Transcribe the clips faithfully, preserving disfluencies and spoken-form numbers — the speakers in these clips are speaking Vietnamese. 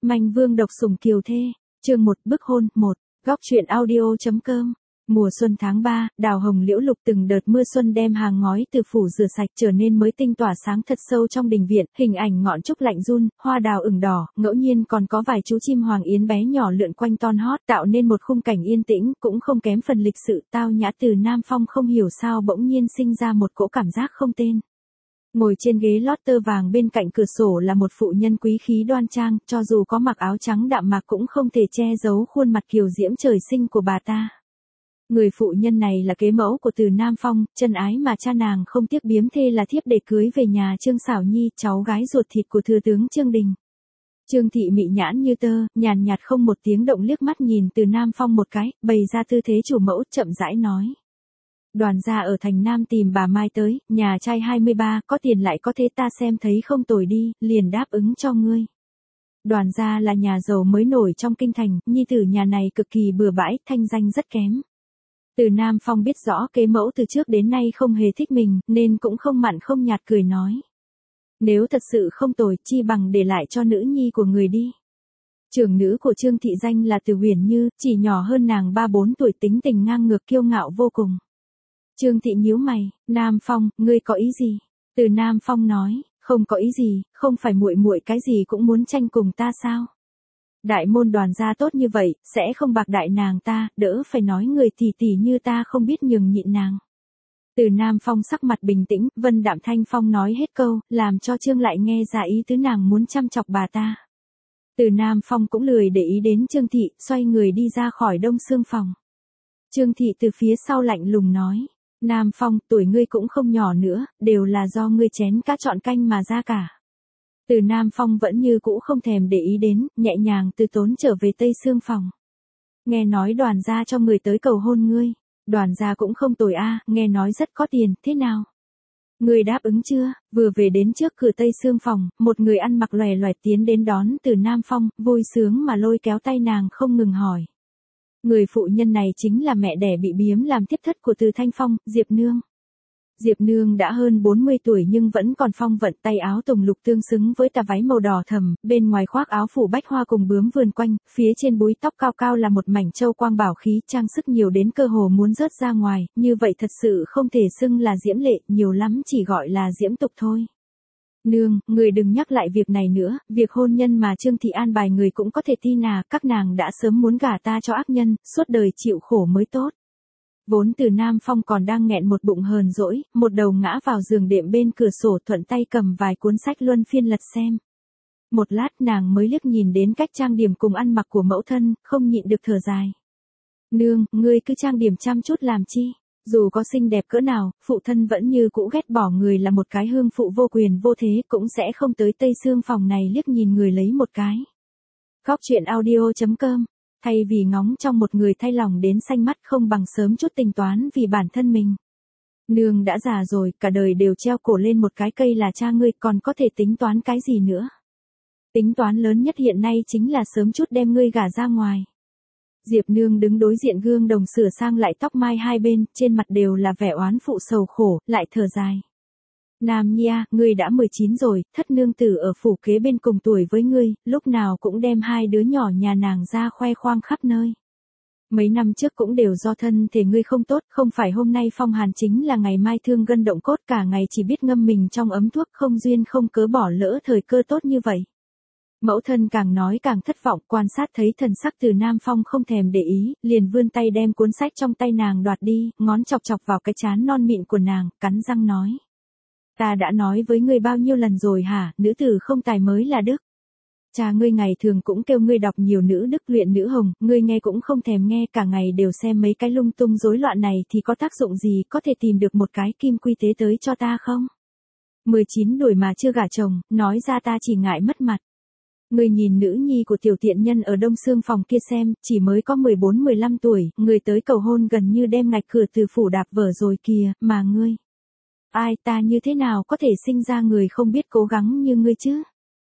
Manh Vương độc sủng kiều thê, chương một bức hôn, một, góc truyện audio.com. Mùa xuân tháng ba, đào hồng liễu lục từng đợt mưa xuân đem hàng ngói từ phủ rửa sạch trở nên mới tinh tỏa sáng thật sâu trong đình viện, hình ảnh ngọn trúc lạnh run, hoa đào ửng đỏ, ngẫu nhiên còn có vài chú chim hoàng yến bé nhỏ lượn quanh ton hót, tạo nên một khung cảnh yên tĩnh, cũng không kém phần lịch sự tao nhã. Từ Nam Phong không hiểu sao bỗng nhiên sinh ra một cỗ cảm giác không tên. Ngồi trên ghế lót tơ vàng bên cạnh cửa sổ là một phụ nhân quý khí đoan trang, cho dù có mặc áo trắng đạm mạc cũng không thể che giấu khuôn mặt kiều diễm trời sinh của bà ta. Người phụ nhân này là kế mẫu của Từ Nam Phong, chân ái mà cha nàng không tiếc biếm thê là thiếp để cưới về nhà Trương Xảo Nhi, cháu gái ruột thịt của thừa tướng Trương Đình. Trương thị mị nhãn như tơ, nhàn nhạt không một tiếng động liếc mắt nhìn Từ Nam Phong một cái, bày ra tư thế chủ mẫu, chậm rãi nói. Đoàn gia ở thành Nam tìm bà Mai tới, nhà trai hai mươi ba, có tiền lại có thế, ta xem thấy không tồi đi, liền đáp ứng cho ngươi. Đoàn gia là nhà giàu mới nổi trong kinh thành, nhi tử nhà này cực kỳ bừa bãi, thanh danh rất kém. Từ Nam Phong biết rõ kế mẫu từ trước đến nay không hề thích mình, nên cũng không mặn không nhạt cười nói. Nếu thật sự không tồi, chi bằng để lại cho nữ nhi của người đi. Trưởng nữ của Trương thị danh là Từ Huyền Như, chỉ nhỏ hơn nàng ba bốn tuổi, tính tình ngang ngược kiêu ngạo vô cùng. Trương thị nhíu mày, Nam Phong, ngươi có ý gì? Từ Nam Phong nói, không có ý gì, không phải muội muội cái gì cũng muốn tranh cùng ta sao? Đại môn Đoàn gia tốt như vậy, sẽ không bạc đại nàng ta, đỡ phải nói người tỷ tỷ như ta không biết nhường nhịn nàng. Từ Nam Phong sắc mặt bình tĩnh, vân đạm thanh phong nói hết câu, làm cho Trương lại nghe ra ý tứ nàng muốn chăm chọc bà ta. Từ Nam Phong cũng lười để ý đến Trương thị, xoay người đi ra khỏi đông xương phòng. Trương thị từ phía sau lạnh lùng nói. Nam Phong, tuổi ngươi cũng không nhỏ nữa, đều là do ngươi chén cá chọn canh mà ra cả. Từ Nam Phong vẫn như cũ không thèm để ý đến, nhẹ nhàng từ tốn trở về tây xương phòng. Nghe nói Đoàn gia cho người tới cầu hôn ngươi. Đoàn gia cũng không tồi a, nghe nói rất có tiền, thế nào? Ngươi đáp ứng chưa? Vừa về đến trước cửa tây xương phòng, một người ăn mặc lòe loẹt tiến đến đón Từ Nam Phong, vui sướng mà lôi kéo tay nàng không ngừng hỏi. Người phụ nhân này chính là mẹ đẻ bị biếm làm tiếp thất của Từ Thanh Phong, Diệp Nương. Diệp Nương đã hơn bốn mươi tuổi nhưng vẫn còn phong vận, tay áo tùng lục tương xứng với tà váy màu đỏ thẫm, bên ngoài khoác áo phủ bách hoa cùng bướm vườn quanh, phía trên búi tóc cao cao là một mảnh châu quang bảo khí, trang sức nhiều đến cơ hồ muốn rớt ra ngoài, như vậy thật sự không thể xưng là diễm lệ, nhiều lắm chỉ gọi là diễm tục thôi. Nương, người đừng nhắc lại việc này nữa, việc hôn nhân mà Trương thị an bài người cũng có thể tin à, các nàng đã sớm muốn gả ta cho ác nhân, suốt đời chịu khổ mới tốt. Vốn Từ Nam Phong còn đang nghẹn một bụng hờn dỗi, một đầu ngã vào giường đệm bên cửa sổ, thuận tay cầm vài cuốn sách luân phiên lật xem. Một lát nàng mới liếc nhìn đến cách trang điểm cùng ăn mặc của mẫu thân, không nhịn được thở dài. Nương, ngươi cứ trang điểm chăm chút làm chi? Dù có xinh đẹp cỡ nào, phụ thân vẫn như cũ ghét bỏ người là một cái hương phụ vô quyền vô thế, cũng sẽ không tới tây xương phòng này liếc nhìn người lấy một cái. Góc truyện audio.com. Thay vì ngóng trong một người thay lòng đến xanh mắt, không bằng sớm chút tính toán vì bản thân mình. Nương đã già rồi, cả đời đều treo cổ lên một cái cây là cha ngươi, còn có thể tính toán cái gì nữa? Tính toán lớn nhất hiện nay chính là sớm chút đem ngươi gả ra ngoài. Diệp Nương đứng đối diện gương đồng sửa sang lại tóc mai hai bên, trên mặt đều là vẻ oán phụ sầu khổ, lại thở dài. Nam Nhi à, ngươi đã mười chín rồi, thất nương tử ở phủ kế bên cùng tuổi với ngươi, lúc nào cũng đem hai đứa nhỏ nhà nàng ra khoe khoang khắp nơi. Mấy năm trước cũng đều do thân thể ngươi không tốt, không phải hôm nay phong hàn chính là ngày mai thương gân động cốt, cả ngày chỉ biết ngâm mình trong ấm thuốc, không duyên không cớ bỏ lỡ thời cơ tốt như vậy. Mẫu thân càng nói càng thất vọng, quan sát thấy thần sắc Từ Nam Phong không thèm để ý, liền vươn tay đem cuốn sách trong tay nàng đoạt đi, ngón chọc chọc vào cái trán non mịn của nàng, cắn răng nói. Ta đã nói với ngươi bao nhiêu lần rồi hả, nữ tử không tài mới là đức. Cha ngươi ngày thường cũng kêu ngươi đọc nhiều nữ đức luyện nữ hồng, ngươi nghe cũng không thèm nghe, cả ngày đều xem mấy cái lung tung rối loạn này thì có tác dụng gì, có thể tìm được một cái kim quy tế tới cho ta không? mười chín tuổi mà chưa gả chồng, nói ra ta chỉ ngại mất mặt. Ngươi nhìn nữ nhi của tiểu tiện nhân ở đông xương phòng kia xem, chỉ mới có mười bốn mười lăm tuổi, người tới cầu hôn gần như đem ngạch cửa từ phủ đạp vỡ rồi kìa, mà ngươi. Ai, ta như thế nào có thể sinh ra người không biết cố gắng như ngươi chứ?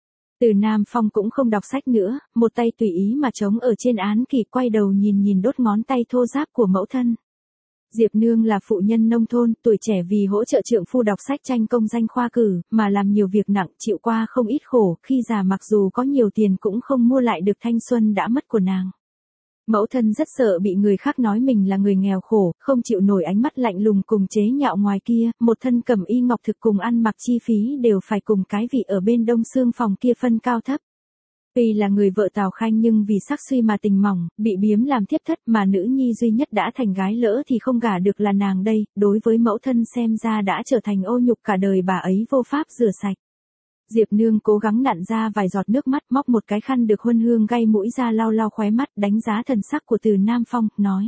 Từ Nam Phong cũng không đọc sách nữa, một tay tùy ý mà trống ở trên án kỷ, quay đầu nhìn nhìn đốt ngón tay thô ráp của mẫu thân. Diệp Nương là phụ nhân nông thôn, tuổi trẻ vì hỗ trợ trượng phu đọc sách tranh công danh khoa cử, mà làm nhiều việc nặng, chịu qua không ít khổ, khi già mặc dù có nhiều tiền cũng không mua lại được thanh xuân đã mất của nàng. Mẫu thân rất sợ bị người khác nói mình là người nghèo khổ, không chịu nổi ánh mắt lạnh lùng cùng chế nhạo ngoài kia, một thân cẩm y ngọc thực cùng ăn mặc chi phí đều phải cùng cái vị ở bên đông xương phòng kia phân cao thấp. Tuy là người vợ Tào Khanh nhưng vì sắc suy mà tình mỏng, bị biếm làm thiếp thất mà nữ nhi duy nhất đã thành gái lỡ thì không gả được là nàng đây, đối với mẫu thân xem ra đã trở thành ô nhục cả đời bà ấy vô pháp rửa sạch. Diệp Nương cố gắng nặn ra vài giọt nước mắt, móc một cái khăn được huân hương gay mũi ra lau lau khóe mắt, đánh giá thần sắc của Từ Nam Phong, nói.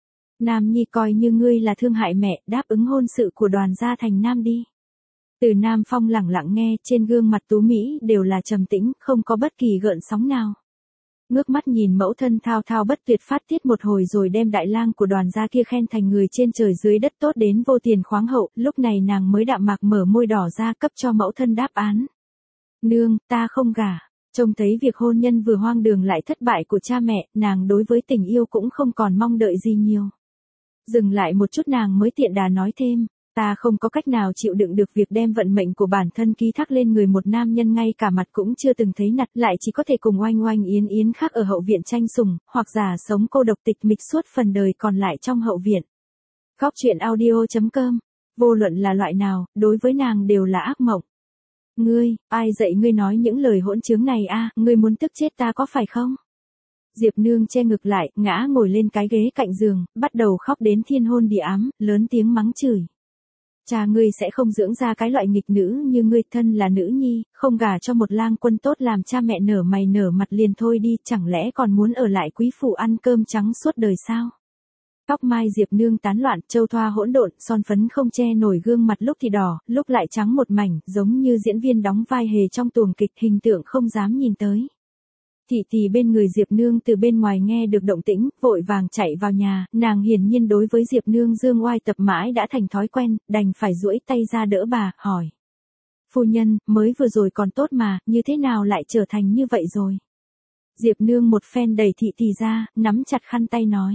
Nam nhi coi như ngươi là thương hại mẹ, đáp ứng hôn sự của Đoàn gia thành nam đi. Từ Nam Phong lẳng lặng nghe, trên gương mặt tú mỹ đều là trầm tĩnh, không có bất kỳ gợn sóng nào. Ngước mắt nhìn mẫu thân thao thao bất tuyệt phát tiết một hồi rồi đem đại lang của Đoàn gia kia khen thành người trên trời dưới đất tốt đến vô tiền khoáng hậu, lúc này nàng mới đạm mạc mở môi đỏ ra cấp cho mẫu thân đáp án. Nương, ta không gả. Trông thấy việc hôn nhân vừa hoang đường lại thất bại của cha mẹ, nàng đối với tình yêu cũng không còn mong đợi gì nhiều. Dừng lại một chút nàng mới tiện đà nói thêm, ta không có cách nào chịu đựng được việc đem vận mệnh của bản thân ký thác lên người một nam nhân ngay cả mặt cũng chưa từng thấy nặt, lại chỉ có thể cùng oanh oanh yến yến khác ở hậu viện tranh sủng, hoặc giả sống cô độc tịch mịch suốt phần đời còn lại trong hậu viện. Góc truyện audio chấm com, vô luận là loại nào, đối với nàng đều là ác mộng. Ngươi, ai dạy ngươi nói những lời hỗn trướng này a, ngươi muốn tức chết ta có phải không? Diệp Nương che ngực lại, ngã ngồi lên cái ghế cạnh giường, bắt đầu khóc đến thiên hôn địa ám, lớn tiếng mắng chửi. Cha ngươi sẽ không dưỡng ra cái loại nghịch nữ như ngươi, thân là nữ nhi, không gả cho một lang quân tốt làm cha mẹ nở mày nở mặt liền thôi đi, chẳng lẽ còn muốn ở lại quý phủ ăn cơm trắng suốt đời sao? Tóc mai Diệp Nương tán loạn, châu thoa hỗn độn, son phấn không che nổi gương mặt lúc thì đỏ, lúc lại trắng một mảnh, giống như diễn viên đóng vai hề trong tuồng kịch, hình tượng không dám nhìn tới. Thị tỷ bên người Diệp Nương từ bên ngoài nghe được động tĩnh, vội vàng chạy vào nhà, nàng hiển nhiên đối với Diệp Nương dương oai tập mãi đã thành thói quen, đành phải duỗi tay ra đỡ bà, hỏi. Phu nhân, mới vừa rồi còn tốt mà, như thế nào lại trở thành như vậy rồi? Diệp Nương một phen đẩy thị tỷ ra, nắm chặt khăn tay nói.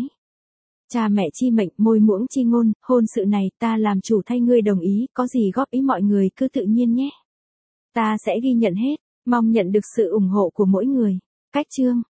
Cha mẹ chi mệnh, môi muỗng chi ngôn, hôn sự này ta làm chủ thay ngươi đồng ý, có gì góp ý mọi người cứ tự nhiên nhé. Ta sẽ ghi nhận hết, mong nhận được sự ủng hộ của mỗi người. Cách chương